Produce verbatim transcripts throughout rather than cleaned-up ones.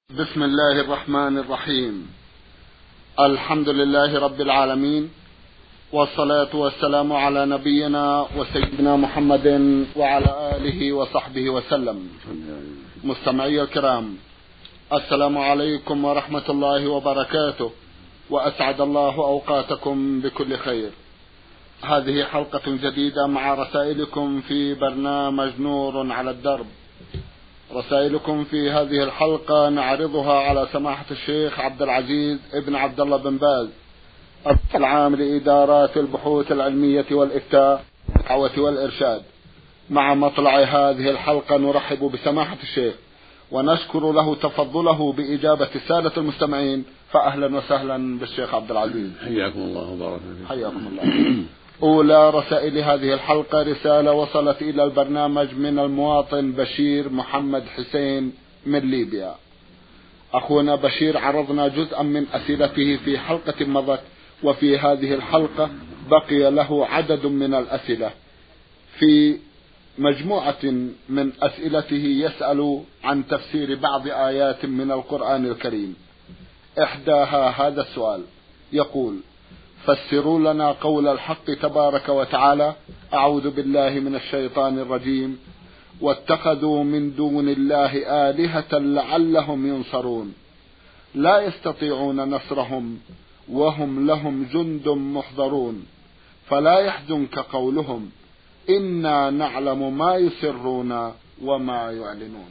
بسم الله الرحمن الرحيم. الحمد لله رب العالمين، والصلاة والسلام على نبينا وسيدنا محمد وعلى آله وصحبه وسلم. مستمعي الكرام، السلام عليكم ورحمة الله وبركاته، وأسعد الله أوقاتكم بكل خير. هذه حلقة جديدة مع رسائلكم في برنامج نور على الدرب. رسائلكم في هذه الحلقة نعرضها على سماحة الشيخ عبد العزيز ابن عبد الله بن باز، العام لإدارات البحوث العلمية والإفتاء والدعوة والإرشاد. مع مطلع هذه الحلقة نرحب بسماحة الشيخ ونشكر له تفضله بإجابة السادة المستمعين، فأهلا وسهلا بالشيخ عبد العزيز. حياكم الله وبارك فيكم. حياكم الله. أولى رسائل هذه الحلقة رسالة وصلت إلى البرنامج من المواطن بشير محمد حسين من ليبيا. أخونا بشير عرضنا جزءا من أسئلته في حلقة مضت، وفي هذه الحلقة بقي له عدد من الأسئلة. في مجموعة من أسئلته يسأل عن تفسير بعض آيات من القرآن الكريم. إحداها هذا السؤال، يقول: فسروا لنا قول الحق تبارك وتعالى: أعوذ بالله من الشيطان الرجيم، واتخذوا من دون الله آلهة لعلهم ينصرون، لا يستطيعون نصرهم وهم لهم جند محضرون، فلا يحزنك قولهم إنا نعلم ما يسرون وما يعلنون.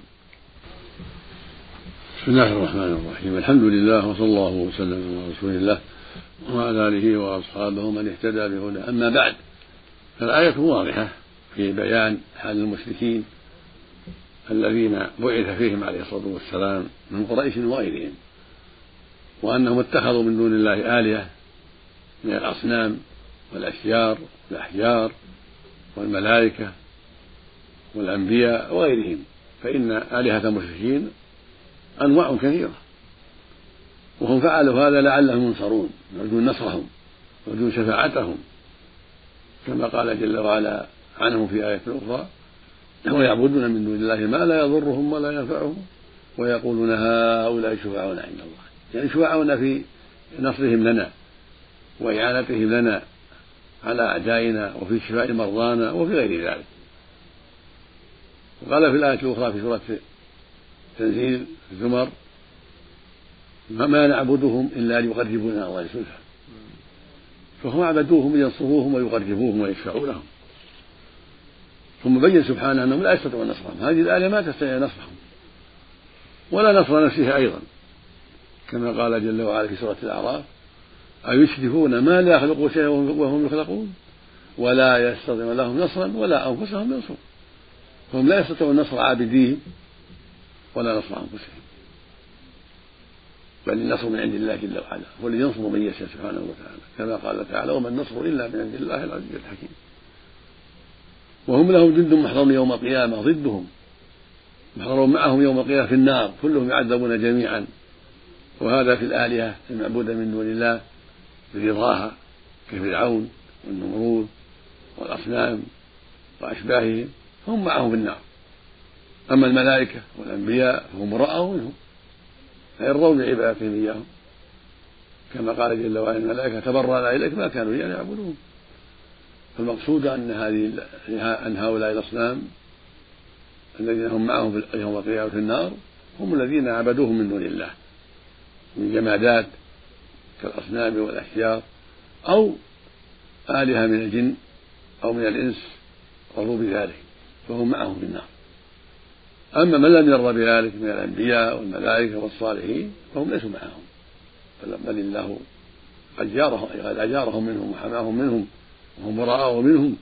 بسم الله الرحمن الرحيم. الحمد لله، وصلى الله وسلم على رسول الله وعلى آله وأصحابه من اهتدى بهداه. أما بعد، فالآية واضحة في بيان حال المشركين الذين بعث فيهم عليه الصلاة والسلام من قريش وغيرهم، وأنهم اتخذوا من دون الله آلهة من الأصنام والأشجار والأحجار والملائكة والأنبياء وغيرهم. فإن آلهة المشركين أنواع كثيرة، وهم فعلوا هذا لعلهم ينصرون، يرجون نصرهم ويرجون شفاعتهم، كما قال جل وعلا عنهم في آية أخرى: ويعبدون من دون الله ما لا يضرهم ولا ينفعهم ويقولون هؤلاء شفعاؤنا عند الله، يعني شفعاؤنا في نصرهم لنا وإعانتهم لنا على أعدائنا وفي شفاء مرضانا وفي غير ذلك. وقال في الآية الأخرى في سورة تنزيل الزمر: ما نعبدهم إلا ليقربونا إلى الله زلفى. فهم عبدوهم لينصروهم ويقربوهم ويشفعوا لهم. ثم بين سبحانه أنهم لا يستطيعون نصرهم، هذه الآلهة ما تستطيع نصرهم ولا نصر نفسها أيضا، كما قال جل وعلا في سورة الأعراف: أيشركون ما لا يخلقون شيئا وهم يخلقون ولا يستطيعون لهم نصرا ولا أنفسهم ينصرون. فهم لا يستطيعون نصر عابديهم ولا نصر أنفسهم، بل النصر من عند الله جل وعلا، هو الذي ينصر من يشاء سبحانه وتعالى، كما قال تعالى: وما النصر إلا من عند الله العزيز الحكيم. وهم لهم جند محضرون يوم القيامة ضدهم، محضرون معهم يوم القيامة في النار، كلهم يعذبون جميعا. وهذا في الآلهة المعبودة من دون الله برضاها كفرعون والنمرود والأصنام وأشباههم، هم معهم في النار. أما الملائكة والأنبياء فهم رأوا منهم، فيرضون بعبادتهم إياهم، كما قال جل وعلا: الملائكة تبرأنا إليك ما كانوا إيانا يعبدون. فالمقصود أن هذه أن هؤلاء الأصنام الذين هم معهم في يوم القيامة في النار هم الذين عبدوهم من دون الله من جمادات كالأصنام والأشجار أو آلهة من الجن أو من الإنس رضوا بذلك، فهم معهم في النار. أما من لم يرضى بذلك من الأنبياء والملائكة والصالحين فهم ليسوا معهم، بل الله قد أجارهم منهم وحماهم منهم وهم براء منهم.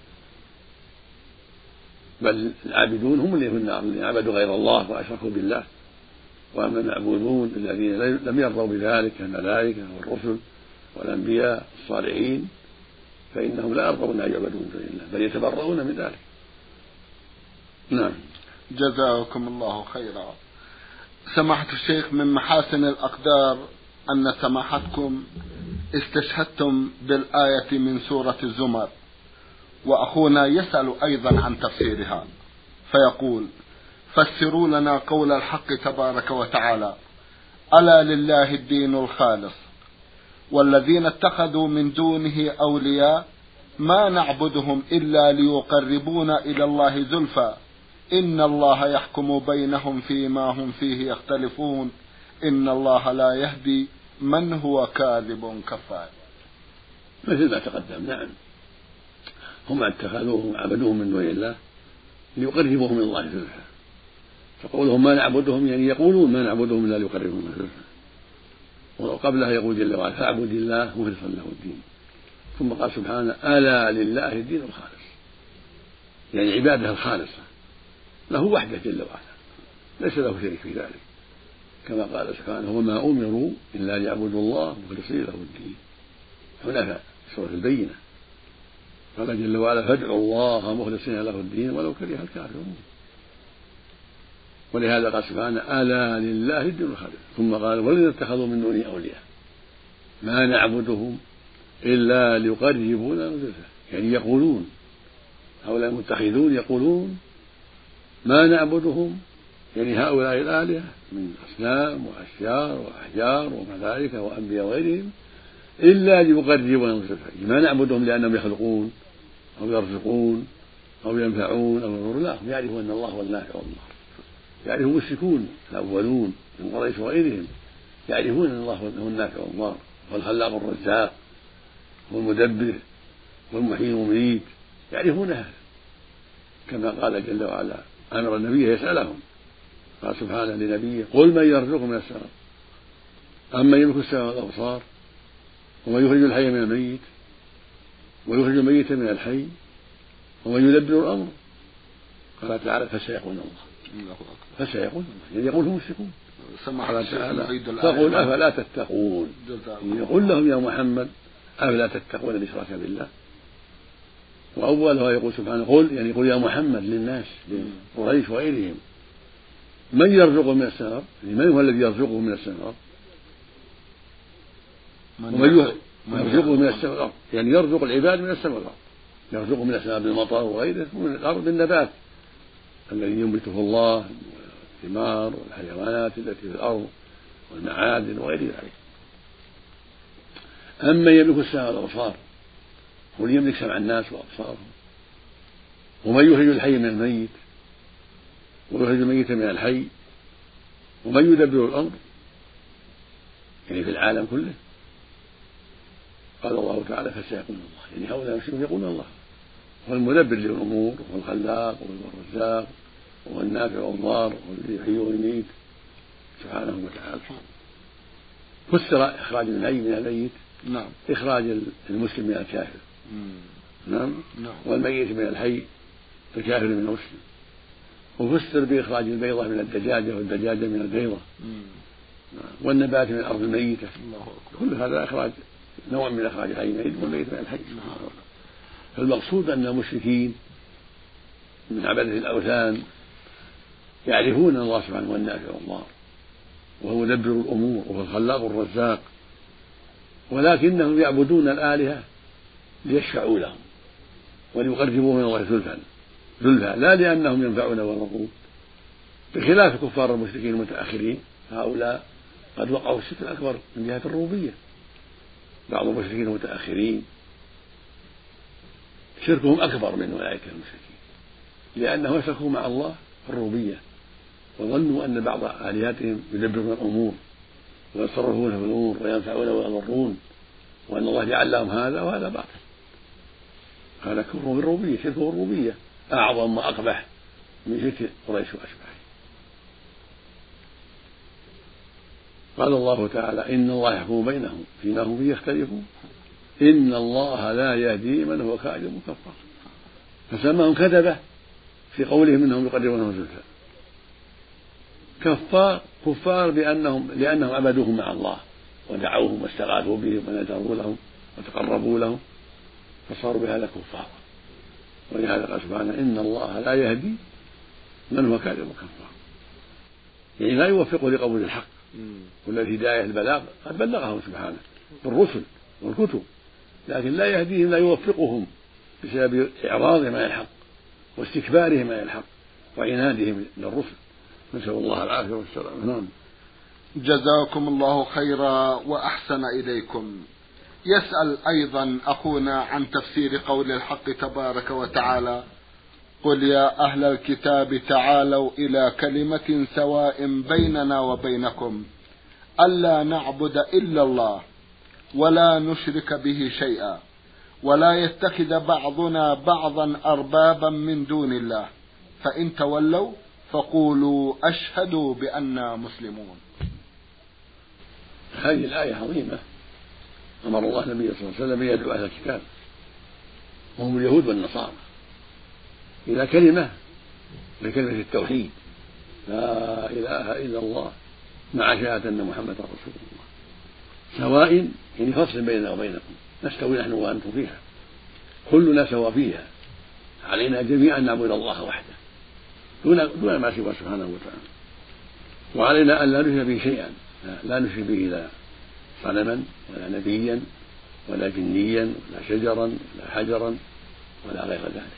بل العابدون هم اللي في النار، الذين عبدوا غير الله وأشركوا بالله. وأما المعبودون الذين لم يرضوا بذلك كالملائكة والرسل والأنبياء الصالحين فإنهم لا يرضون أن يعبدوا من دون الله، بل يتبرؤون من ذلك. نعم. جزاكم الله خيرا. سماحة الشيخ، من محاسن الأقدار أن سماحتكم استشهدتم بالآية من سورة الزمر، وأخونا يسأل أيضا عن تفسيرها، فيقول: فسروا لنا قول الحق تبارك وتعالى: ألا لله الدين الخالص والذين اتخذوا من دونه أولياء ما نعبدهم إلا ليقربونا إلى الله زلفى إن الله يحكم بينهم فيما هم فيه يختلفون إن الله لا يهدي من هو كاذب كفار. مثل ما تقدم. نعم، هم اتخذوهم عبدوهم من دون الله ليقربوهم من الله زلفى، فقولهم ما نعبدهم يعني يقولون ما نعبدهم إلا ليقربوهم من زلفى، وقبلها يقول جل وعلا فاعبد الله مخلصا له الدين، ثم قال سبحانه ألا لله الدين الخالص، يعني عباده الخالصة له وحده جل وعلا ليس له شريك في ذلك، كما قال سبحانه وما أمروا إلا ليعبدوا الله مخلصين له الدين حنفاء، سورة البينة. قال جل وعلا فادعوا الله مخلصين له الدين ولو كره الكافرون. ولهذا قال سبحانه ألا لله الدين الخالص، ثم قال والذين اتخذوا من دونه أولياء ما نعبدهم إلا ليقربونا زلفى، يعني يقولون هؤلاء المتخذون يقولون ما نعبدهم يعني هؤلاء الآلهة من أصنام وأشجار وأحجار وملائكة وأنبياء وغيرهم إلا ليقربونا زلفى، ما نعبدهم لأنهم يخلقون أو يرزقون أو ينفعون أو يضرون، لا، هم يعرفون أن الله هو النافع والضار، يعرفون المشركون الأولون من قريش وغيرهم يعرفون أن الله هو النافع والضار والخلاق الرزاق والمدبر والمحيي والمميت، يعرفون هذا، كما قال جل وعلا أمر النبي يسألهم، قال سبحانه لنبيه قل من يرزقكم من السماء أمن يملك السماء والأبصار ومن يخرج الحي من الميت ويخرج الميت من الحي ومن يدبر الأمر، قال تعالى فسيقولون الله، فسيقولون الله يعني يقول هم مشركون، قال تعالى فقل أفلا تتقون، يقول لهم يا محمد أفلا تتقون الإشراك بالله. وأولها يقول سبحانه قل يعني قل يا محمد للناس لقريش وغيرهم من يرزقهم من السماء، يعني من هو الذي يرزقهم من السماء، ومن يرزقهم من السماء والأرض، يعني يرزق العباد من السماء والأرض، يرزقهم من السماء بالمطر وغيره ومن الأرض بالنبات الذي ينبته الله والثمار والحيوانات التي في الأرض والمعادن وغير ذلك. أما يملك السماء والأبصار هو يملك سمع الناس وأبصارهم، ومن يخرج الحي من الميت ويخرج الميت من الحي ومن يدبر الأمر يعني في العالم كله، قال الله تعالى فسيقولون الله، يعني هؤلاء المشركون يقولون الله هو المدبر للأمور وهو الخلاق وهو الرزاق وهو النافع والضار والذي يحيي ويميت سبحانه وتعالى. فسر إخراج الحي من الميت نعم إخراج المسلم من الكافر، نعم، والميت من الحي الكافر من المسلم، وفسر بإخراج البيضة من الدجاجة والدجاجة من البيضة، والنبات من الأرض الميتة، كل هذا إخراج نوع من إخراج الحي الميت والميت من الحي. فالمقصود أن المشركين من عبادة الأوثان يعرفون أن الله سبحانه هو النافع والضار وهو مدبر الأمور وهو الخلاق الرزاق، ولكنهم يعبدون الآلهة ليشفعوا لهم وليقربوهم من الله زلفى زلفى لا لأنهم ينفعون ويضرون، بخلاف كفار المشركين المتأخرين هؤلاء قد وقعوا الشرك الأكبر من جهة الربوبية. بعض المشركين المتأخرين شركهم أكبر من أولئك المشركين لأنهم أشركوا مع الله في الربوبية وظنوا أن بعض آلهتهم يدبرون الأمور ويتصرفون في الأمور وينفعون ويضرون، وأن الله جعل لهم هذا وهذا باطل، هذا كفر بالربوبية، شرك بالربوبية أعظم وأقبح من شرك قريش وأشباهه. قال الله تعالى إن الله يحكم بينهم فيما هم فيه يختلفون إن الله لا يهدي من هو كاذب كفار، فسماهم كذبة في قولهم إنهم يقربونهم زلفى، كفار كفار بأنهم لأنهم عبدوهم مع الله ودعوهم واستغاثوا بهم ونذروا لهم وتقربوا لهم فصاروا بهذا كفار. ولهذا قال سبحانه إن الله لا يهدي من هو كاذب كفار، يعني لا يوفقه لقبول الحق، والذي هداية البلاغ قد بلغهم سبحانه بالرسل والكتب، لكن لا يهديهم لا يوفقهم بسبب إعراضهم عن الحق واستكبارهم عن الحق وعنادهم للرسل، نسأل الله العافية والسلامة. نعم. جزاكم الله خيرا وأحسن إليكم. يسأل أيضا أخونا عن تفسير قول الحق تبارك وتعالى: قل يا أهل الكتاب تعالوا إلى كلمة سواء بيننا وبينكم ألا نعبد إلا الله ولا نشرك به شيئا ولا يتخذ بعضنا بعضا أربابا من دون الله فإن تولوا فقولوا أشهدوا بأننا مسلمون. هذه الآية عظيمة. أمر الله النبي صلى الله عليه وسلم يدعو أهل الكتاب وهم اليهود والنصارى إلى كلمة لكلمة التوحيد: لا إله إلا الله مع شهادة أن محمدا رسول الله، سواء يعني فصل بيننا وبينكم، نستوي نحن وأنتم فيها، كلنا سوا فيها، علينا جميعا نعبد الله وحده دون دون ما سوى سبحانه وتعالى، وعلينا أن لا نشرك به شيئا، لا نشرك به لا صنما ولا نبيا ولا جنيا ولا شجرا ولا حجرا ولا غير ذلك،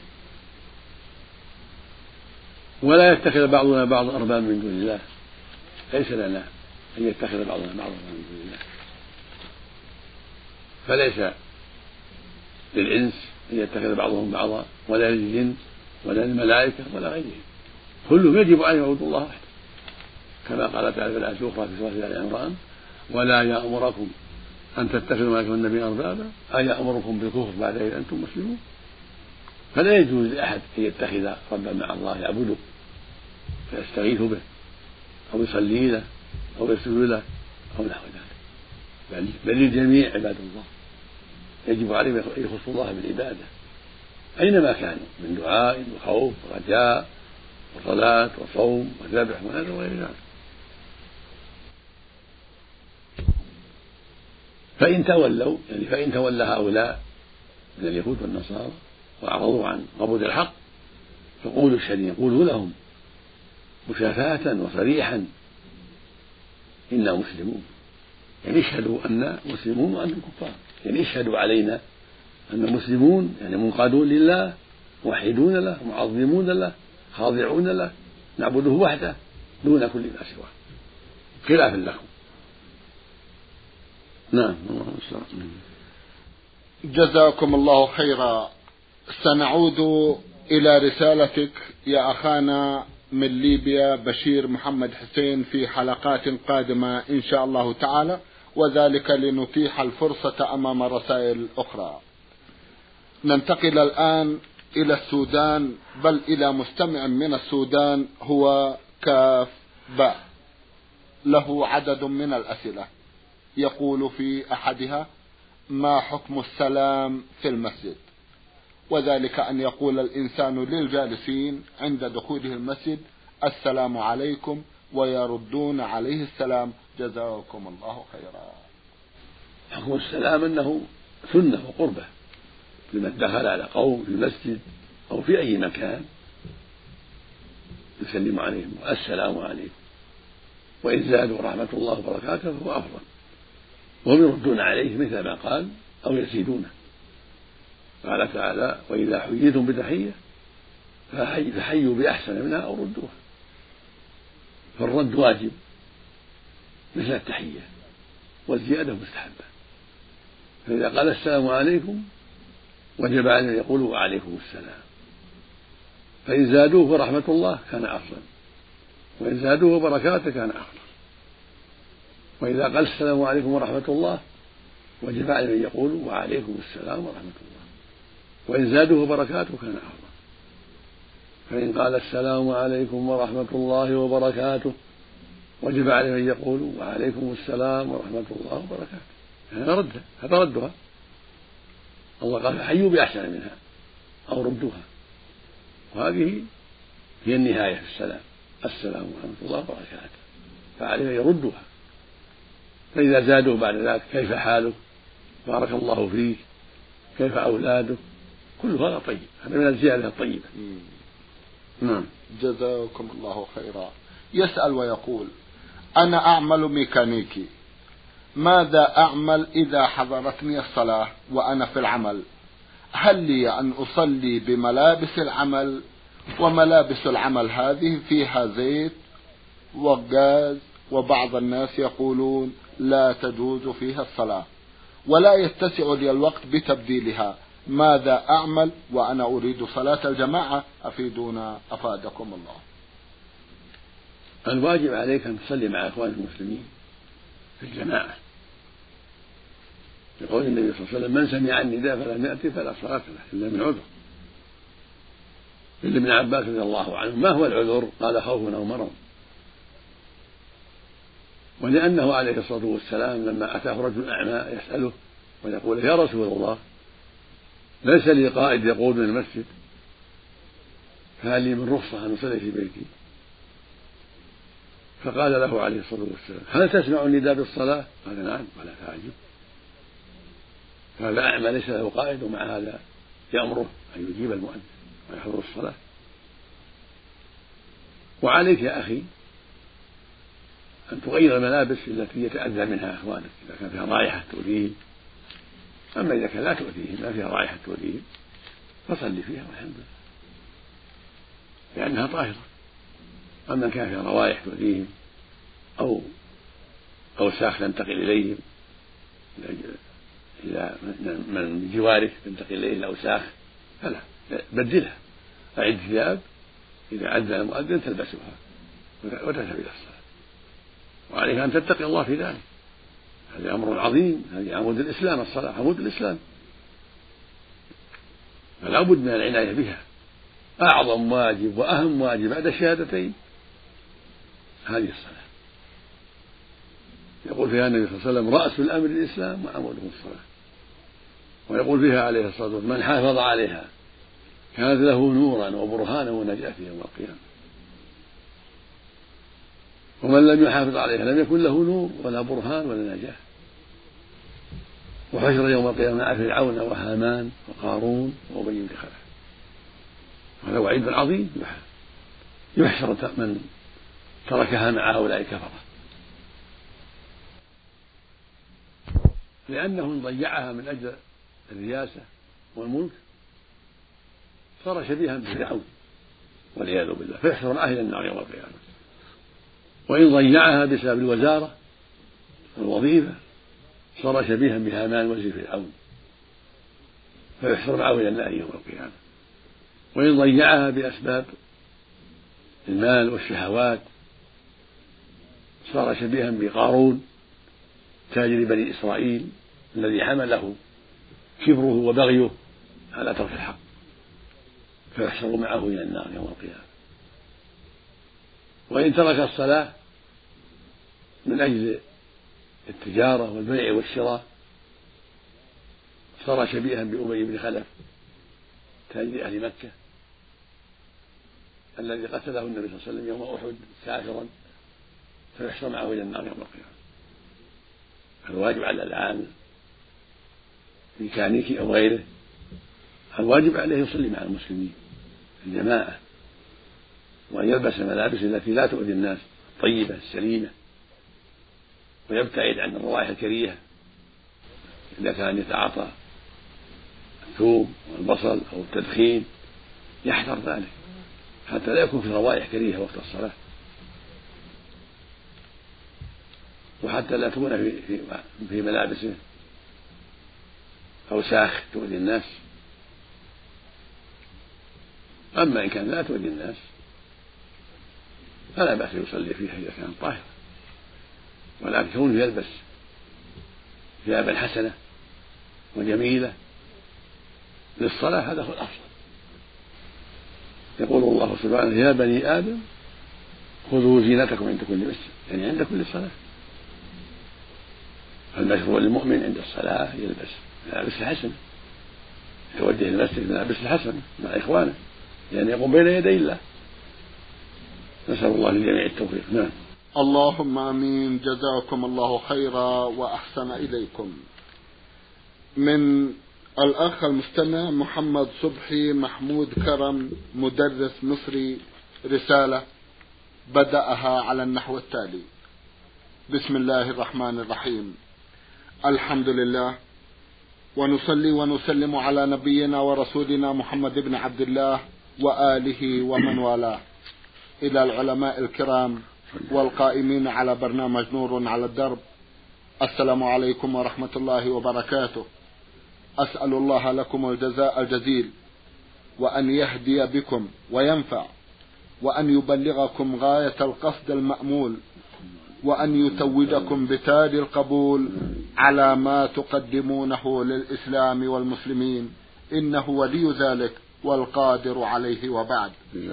ولا يتخذ بعضنا بعض أربابا من دون الله. ليس لنا أن يتخذ بعضنا بعضا من دون الله، فليس للإنس أن يتخذ بعضهم بعضا، ولا للجن ولا للملائكة ولا غيرهم، كلهم يجب أن يعبدوا الله وحده، كما قال تعالى في الآية الأخرى في سورة آل عمران: ولا يأمركم أن تتخذوا ملائكة والنبي أربابا أيأمركم بالكفر بعد إذ أنتم مسلمون. فلا يجوز لأحد أن يتخذ ربا مع الله يعبده فيستغيث به أو يصلي له أو يسجد له أو نحو ذلك، بل للجميع عباد الله، يجب عليهم أن يخصوا الله بالعبادة أينما كانوا من دعاء وخوف ورجاء وصلاة وصوم وذبح ونذر وغير ذلك. فإن تولوا يعني فإن تولى هؤلاء من اليهود والنصارى وأعرضوا عن قبول الحق فقولوا اشهدوا، قولوا لهم مشافهة وصريحا: إنا مسلمون، يعني اشهدوا أن مسلمون وأنتم كفار، يعني اشهدوا علينا أن مسلمون يعني منقادون لله، موحدون له، معظمون له، خاضعون له، نعبده وحده دون كل ما سواه، خلافا لكم. نعم. جزاكم الله خيرا. سنعود إلى رسالتك يا أخانا من ليبيا بشير محمد حسين في حلقات قادمة إن شاء الله تعالى، وذلك لنتيح الفرصة أمام رسائل أخرى. ننتقل الآن إلى السودان، بل إلى مستمع من السودان هو كاف باء، له عدد من الأسئلة. يقول في أحدها: ما حكم السلام في المسجد؟ وذلك أن يقول الإنسان للجالسين عند دخوله المسجد: السلام عليكم، ويردون عليه السلام، جزاكم الله خيرا. حكم السلام أنه سنة وقربة لمن دخل على قوم في المسجد أو في أي مكان يسلم عليهم: السلام عليكم، وإن زادوا رحمة الله وبركاته فهو أفضل، وهم يردون عليه مثل ما قال أو يزيدونه. قال تعالى: وإذا حييتم بتحية فحيوا بأحسن منها أو ردوها، فالرد واجب مثل التحية، والزيادة مستحبة. فإذا قال السلام عليكم وجب عليه أن يقولوا وعليكم السلام، فإن زادوه ورحمة الله كان أفضل، وإن زادوه بركاته كان أفضل. وإذا قال السلام عليكم ورحمة الله وجب عليه أن يقولوا وعليكم السلام ورحمة الله، وإن زادوه بركاته كان أفضل. فإن قال السلام عليكم ورحمة الله وبركاته وجب عليه أن يقولوا وعليكم السلام ورحمة الله وبركاته، هذا ردها، هذا ردها. الله قال: فحيوا بأحسن منها أو ردوها، وهذه هي النهاية في السلام: السلام ورحمة الله وبركاته، فعليه أن يردوها. فإذا زادوا بعد ذلك: كيف حالك؟ بارك الله فيك، كيف أولادك؟ كل هذا طيب، هذا من الزيادة الطيبة. نعم. جزاكم الله خيرا. يسأل ويقول: أنا أعمل ميكانيكي، ماذا أعمل إذا حضرتني الصلاة وأنا في العمل؟ هل لي أن أصلي بملابس العمل؟ وملابس العمل هذه فيها زيت وغاز وبعض الناس يقولون لا تجوز فيها الصلاة ولا يتسع لي الوقت بتبديلها، ماذا أعمل وأنا أريد صلاة الجماعة؟ أفيدونا أفادكم الله. الواجب عليك أن تصلي مع إخوان المسلمين في الجماعة، يقول النبي صلى الله عليه وسلم من سمع النداء فلم يأتي فلا صلاة له إلا من عذر. إلا ابن عباس رضي الله عنه ما هو العذر؟ قال خوف أو مرض. ولأنه عليه الصلاة والسلام لما أتاه رجل أعمى يسأله ويقول يا رسول الله ليس لي قائد يقود من المسجد فهل لي من رخصة أن أصلي في بيتي؟ فقال له عليه الصلاة والسلام هل تسمع النداء بالصلاة؟ قال نعم. ولا تعجب، فهذا أعمى ليس له قائد ومع هذا يأمره أن يجيب المؤذن ويحضر الصلاة. وعليك يا أخي أن تغير الملابس التي يتأذى منها أخوانك إذا كان فيها رائحة تؤذيهم، أما إذا كان لا تؤذيهم ما فيها رائحة تؤذيهم فصلي فيها والحمد لله لأنها طاهرة. أما كان فيها روائح تؤذيهم أو أوساخ تنتقل إليهم إلى من جوارك تنتقل إليه الأوساخ فلا، بدلها، أعد ثياب إذا أذن المؤذن تلبسها وتذهب إلى الصلاة، وعليك أن تتقي الله في ذلك. هذا أمر عظيم، هذه عمود الإسلام، الصلاة عمود الإسلام، فلا بد من العناية بها. أعظم واجب وأهم واجب بعد الشهادتين هذه الصلاة. يقول فيها النبي صلى الله عليه وسلم رأس الأمر الإسلام وعموده الصلاة، ويقول فيها عليه الصلاة والسلام من حافظ عليها كانت له نورا وبرهانا ونجاة يوم القيامة، ومن لم يحافظ عليها لم يكن له نور ولا برهان ولا نجاة. وحشر يوم القيامة مع فرعون وهامان وقارون وأبي بن خلف، هذا وعيد عظيم يحشر من تركها مع هؤلاء الكفرة، لأنه إن ضيعها من أجل الرياسة والملك صار شبيها بفرعون والعياذ بالله فيحشر معه إلى النار يوم القيامة. وإن ضيعها بسبب الوزارة والوظيفة صار شبيها بهامان وزير فرعون فيحشر معه إلى النار يوم القيامة. وإن ضيعها بأسباب المال والشهوات صار شبيها بقارون تاجر بني إسرائيل الذي حمله كبره وبغيه على ترك الحق فيحشر معه إلى النار يوم القيامة. وإن ترك الصلاة من أجل التجارة والبيع والشراء صار شبيها بأبي بن خلف تاجر أهل مكة الذي قتله النبي صلى الله عليه وسلم يوم أحد كافرا فيحشر معه إلى النار يوم القيامة. الواجب على العامل ميكانيكي أو غيره الواجب عليه يصلي مع المسلمين في الجماعة، وأن يلبس الملابس التي لا تؤذي الناس طيبة سليمة، ويبتعد عن الروائح الكريهة إذا كان يتعاطى الثوم والبصل أو التدخين يحذر ذلك حتى لا يكون في روائح كريهة وقت الصلاة، وحتى لا تكون في, في, في ملابسه أوساخ تؤذي الناس. أما إن كان لا تؤذي الناس فلا بأس يصلي فيها إذا كان طاهرا، ولكن كونه يلبس ثيابا حسنة وجميلة للصلاة هذا هو الأفضل. يقول الله سبحانه يا بني آدم خذوا زينتكم عند كل مسجد، يعني عند كل صلاة. فالمشروع للمؤمن عند الصلاة يلبس ملابس الحسنة، يتوجه المسجد ملابس الحسنة مع إخوانه لأن يقوم بين يدي الله. نسأل الله للجميع التوفيق. نعم. اللهم آمين. جزاكم الله خيرا وأحسن إليكم. من الأخ المستمع محمد صبحي محمود كرم مدرس مصري رسالة بدأها على النحو التالي: بسم الله الرحمن الرحيم، الحمد لله ونصلي ونسلم على نبينا ورسولنا محمد بن عبد الله وآله ومن والاه. إلى العلماء الكرام والقائمين على برنامج نور على الدرب. السلام عليكم ورحمة الله وبركاته. أسأل الله لكم الجزاء الجزيل، وأن يهدي بكم وينفع، وأن يبلغكم غاية القصد المأمول، وأن يتوجكم بتاج القبول على ما تقدمونه للإسلام والمسلمين، إنه ولي ذلك والقادر عليه. وبعد،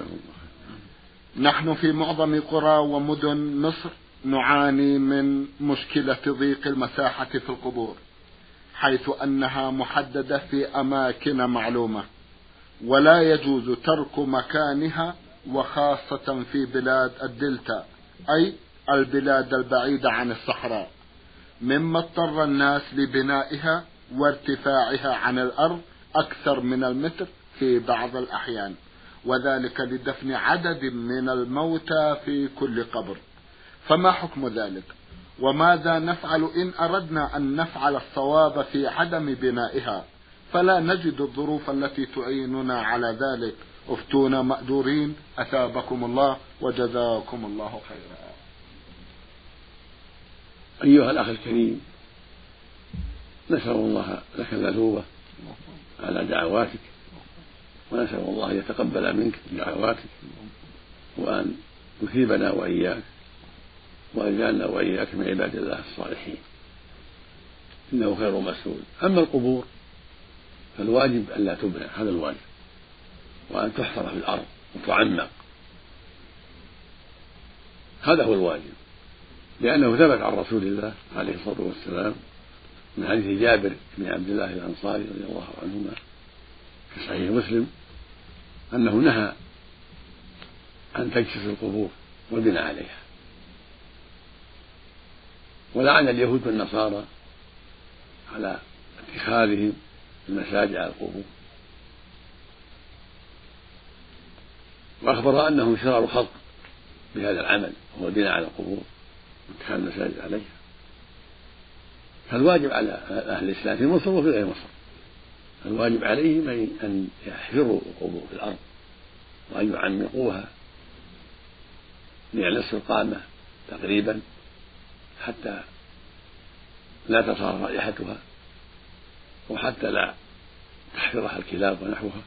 نحن في معظم قرى ومدن مصر نعاني من مشكلة ضيق المساحة في القبور، حيث أنها محددة في أماكن معلومة، ولا يجوز ترك مكانها، وخاصة في بلاد الدلتا، أي البلاد البعيدة عن الصحراء، مما اضطر الناس لبنائها وارتفاعها عن الأرض أكثر من المتر في بعض الأحيان، وذلك لدفن عدد من الموتى في كل قبر. فما حكم ذلك؟ وماذا نفعل إن أردنا أن نفعل الصواب في عدم بنائها فلا نجد الظروف التي تعيننا على ذلك؟ افتونا مأجورين، أثابكم الله وجزاكم الله خيرا. أيها الأخ الكريم، نسأل الله لك الأثوبة على دعواتك، ونسأل الله أن يتقبل منك دعواتك، وأن يثيبنا وإياك، وأن يجعلنا وإياك من عباد الله الصالحين، إنه خير مسؤول. أما القبور فالواجب أن لا تبنى، هذا الواجب، وأن تحفر في الأرض وتعمق، هذا هو الواجب، لأنه ثبت عن رسول الله عليه الصلاة والسلام من حديث جابر بن عبد الله الأنصاري رضي الله عنهما في صحيح مسلم أنه نهى أن تجسس القبور والبناء عليها، ولعن اليهود والنصارى على اتخاذهم المساجد على القبور، وأخبر أنهم شرار الخلق بهذا العمل، وهو البناء على القبور واتخاذ المساجد عليها. فالواجب على أهل الإسلام في مصر وفي غير مصر، الواجب عليهم أن يحفروا القبور في الأرض وأن يعمقوها ليعلى القامة تقريبا حتى لا تصار رائحتها، وحتى لا تحفرها الكلاب ونحوها.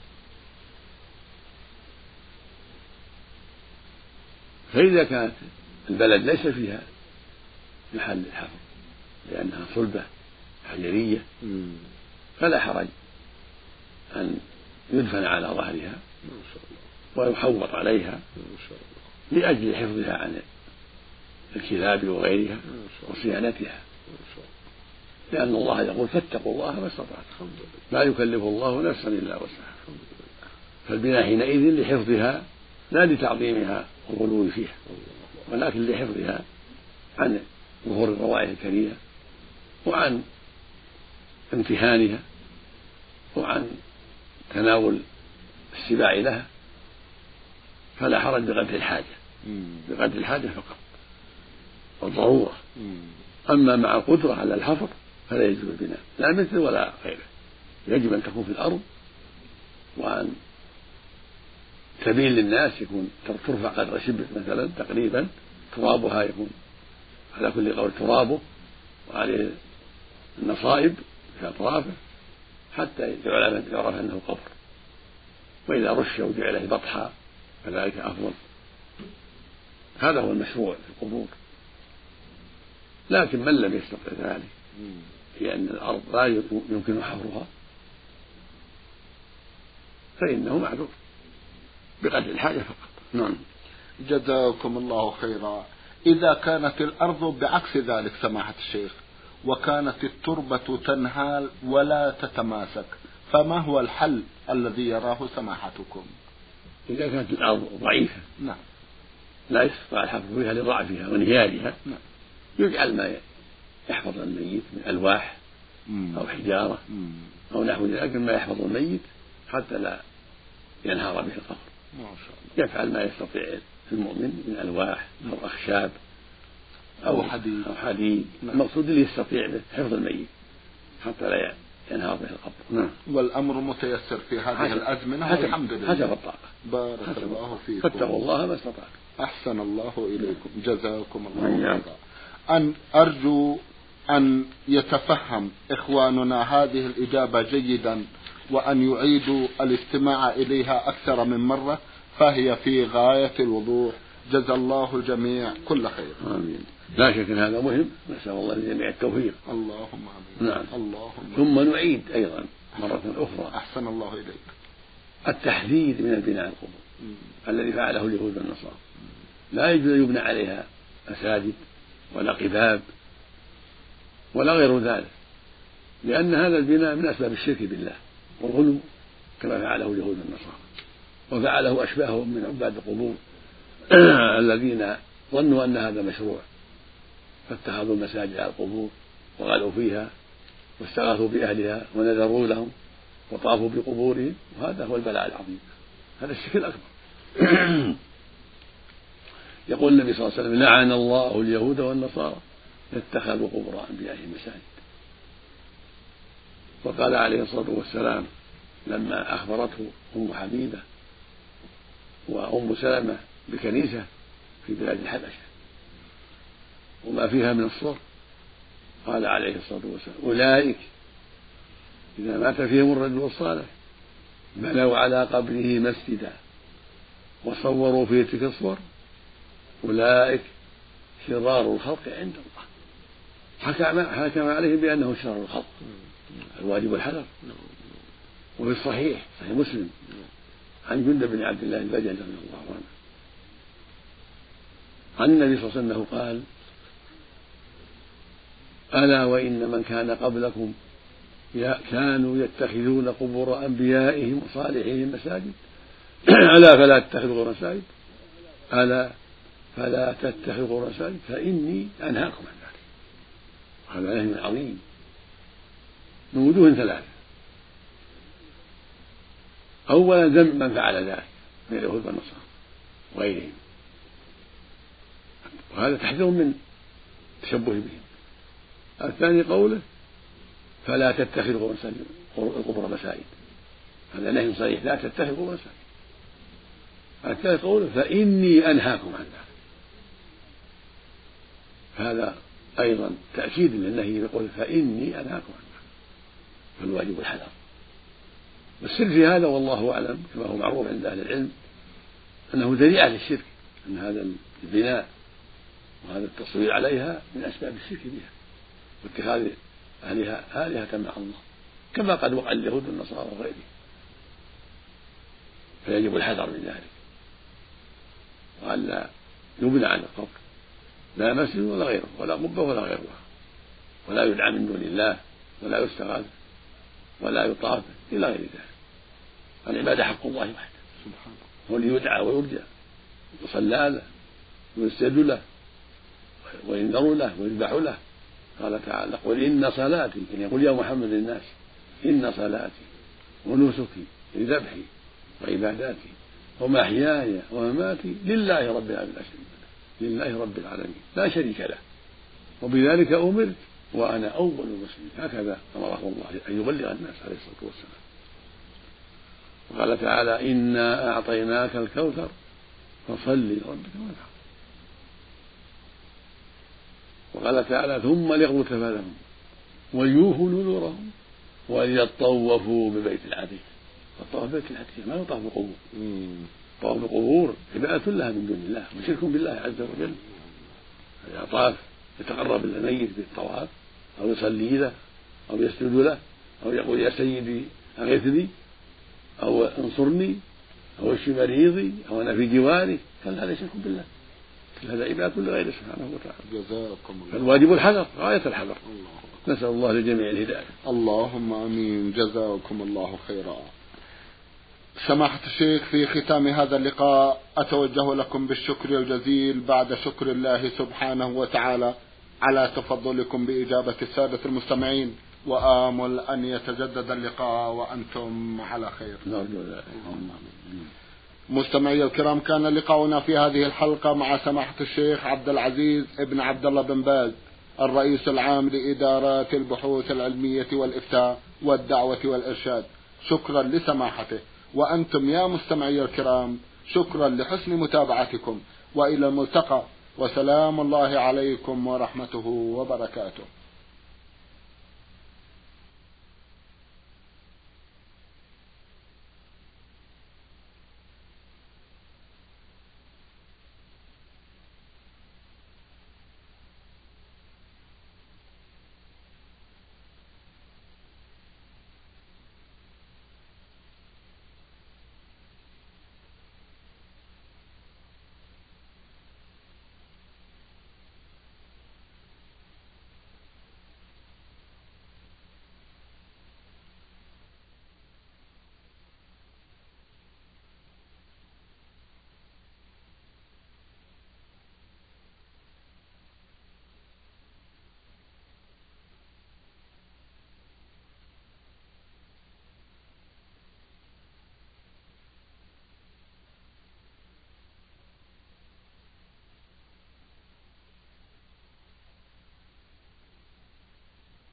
فإذا كانت البلد ليس فيها محل الحفر لأنها صلبة حجرية فلا حرج أن يدفن على ظهرها ويحوط عليها لأجل حفظها عن الكلاب وغيرها وصيانتها، لأن الله يقول فاتقوا الله ما استطعتم، لا يكلف الله نفسا إلا وسعها. فالبناء حينئذ لحفظها لا لتعظيمها والغلو فيها، ولكن لحفظها عن ظهور الروائح الكريهة وعن امتهانها وعن تناول السباع لها، فلا حرج بقدر الحاجة، بقدر الحاجة فقط والضرورة. أما مع القدرة على الحفر فلا يجوز البناء، لا مثل ولا غيره، يجب أن تكون في الأرض، وأن سبيل للناس يكون ترفع قدر شبر مثلا تقريبا، ترابها يكون على كل قول ترابه وعليه النصائب في أطرافه حتى يعرف أنه قبر، وإذا رش وجعله بطحا فذلك أفضل. هذا هو المشروع في القبور. لكن من لم يستطع ذلك لأن الأرض لا يمكن حفرها فإنه معذور بقدر الحاجة فقط. نعم. جزاكم الله خيرا. إذا كانت الأرض بعكس ذلك سماحة الشيخ، وكانت التربة تنهال ولا تتماسك، فما هو الحل الذي يراه سماحتكم؟ إذا كانت الأرض ضعيفة نعم لا يستطيع الحفر فيها لضعفها وانهيارها، نعم. يجعل ما يحفظ الميت من ألواح مم. أو حجارة مم. أو نحو ذلك ما يحفظ الميت حتى لا ينهار به القبر. ما شاء الله. يفعل ما يستطيع المؤمن من ألواح أو أخشاب أو حديد أو حديد. نعم. المقصود اللي يستطيع به حفظ الميت حتى لا ينهار به القبر. نعم. والأمر متيسر في هذه الأزمنة والحمد لله. حسب الطاقة. بارك الله فيكم. فاتقوا الله ما استطعتم. أحسن الله إليكم. جزاكم الله خيرا. أن أرجو أن يتفهم إخواننا هذه الإجابة جيدا وأن يعيدوا الاستماع إليها أكثر من مرة، فهي في غاية الوضوح. جزا الله الجميع كل خير. آمين. لا شك أن هذا مهم، نسأل الله للجميع التوفيق. اللهم آمين. نعم. اللهم. ثم نعيد أيضا مرة أخرى أحسن الله إليك التحذير من البناء القبور الذي فعله اليهود والنصارى. لا يجوز أن يبنى عليها مساجد ولا قباب ولا غير ذلك، لأن هذا البناء من أسباب الشرك بالله والغلو كما فعله اليهود والنصارى، وفعله أشباههم من عباد القبور الذين ظنوا أن هذا مشروع فاتخذوا المساجد على القبور وغلوا فيها واستغاثوا بأهلها ونذروا لهم وطافوا بقبورهم، وهذا هو البلاء العظيم، هذا الشرك الأكبر. يقول النبي صلى الله عليه وسلم: لعن الله اليهود والنصارى اتخذوا قبور أنبيائهم مساجد. وقال عليه الصلاة والسلام لما أخبرته أم حبيبة وأم سلمة بكنيسة في بلاد الحبشة وما فيها من الصور، قال عليه الصلاة والسلام: أولئك إذا مات فيهم الرجل الصالح بنوا على قبره مسجدا وصوروا فيه تلك الصور، أولئك شرار الخلق عند الله. حكم عليهم بأنه شرار الخلق، الواجب الحذر. وفي الصحيح صحيح مسلم عن جندب بن عبد الله البجلي رضي الله عنه عن النبي صلى الله عليه وسلم قال: ألا وإن من كان قبلكم كانوا يتخذون قبور أنبيائهم وصالحهم مساجد، ألا فلا تتخذوا قبور مساجد، ألا فلا تتخذوا قبور مساجد فإني أنهاكم عن ذلك. هذا نهي عظيم من وجوه ثلاثة: أولا ذم من فعل ذلك من اليهود والنصارى وغيرهم، وهذا تحذير من التشبه بهم. الثاني قوله: فلا تتخذوا القبور مساجد، هذا نهي صريح، لا تتخذوا القبور مساجد. الثالث قوله: فإني أنهاكم عن ذلك، هذا أيضا تأكيد للنهي يقول: فإني أنهاكم عن ذلك، فالواجب الحذر. والسر في هذا والله أعلم كما هو معروف عند أهل العلم أنه ذريعة للشرك، أن هذا البناء وهذا التصوير عليها من أسباب الشرك بها واتخاذ أهلها آلهة مع الله، كما قد وقع اليهود والنصارى وغيرهم. فيجب الحذر من ذلك، وأن لا يبنى على القبر لا مسجد ولا غيره ولا قبة ولا غيرها، ولا يدعى من دون الله ولا يستغاث ولا يطاف إلى غير ذلك. العبادة حق الله وحده سبحانه، هو اللي يدعى ويرجى ويصلى له ويسجد له وينذر له ويذبح له. قال تعالى: قل إن صلاتي، يعني يقول يا محمد للناس: إن صلاتي ونسكي وذبحي وعباداتي ومحياي ومماتي لله رب العالمين، لله رب العالمين لا شريك له، وبذلك أمرت وأنا أول المسلمين. هكذا أمره الله أن يبلغ الناس عليه الصلاة والسلام. وقال تعالى: إنا أعطيناك الكوثر فصل لربك وانحر. وقال تعالى: ثم ليقضوا تفثهم وليوفوا نذورهم وليطوفوا ببيت العتيق. الطواف ببيت العتيق ما يطاف بالقبور، طواف القبور عبادة لها من دون الله وشرك بالله عز وجل. إذا طاف يتقرب إلى الميت بالطواف أو يصلي له أو يسجد له أو يقول: يا سيدي أغثني أو انصرني أو اشف مريضي أو أنا في جواري، فهذا شرك بالله، هذا عبادة لغيره سبحانه وتعالى. جزاكم الله. فالواجب الحذر، غاية الحذر. نسأل الله للجميع الهداية. اللهم آمين. جزاكم الله خيرا. سماحة الشيخ، في ختام هذا اللقاء أتوجه لكم بالشكر الجزيل بعد شكر الله سبحانه وتعالى على تفضلكم بإجابة السادة المستمعين، وآمل أن يتجدد اللقاء وأنتم على خير. مستمعي الكرام، كان لقاؤنا في هذه الحلقة مع سماحة الشيخ عبد العزيز ابن عبد الله بن باز، الرئيس العام لإدارات البحوث العلمية والإفتاء والدعوة والإرشاد. شكرا لسماحته. وأنتم يا مستمعي الكرام شكرا لحسن متابعتكم، وإلى الملتقى، وسلام الله عليكم ورحمته وبركاته.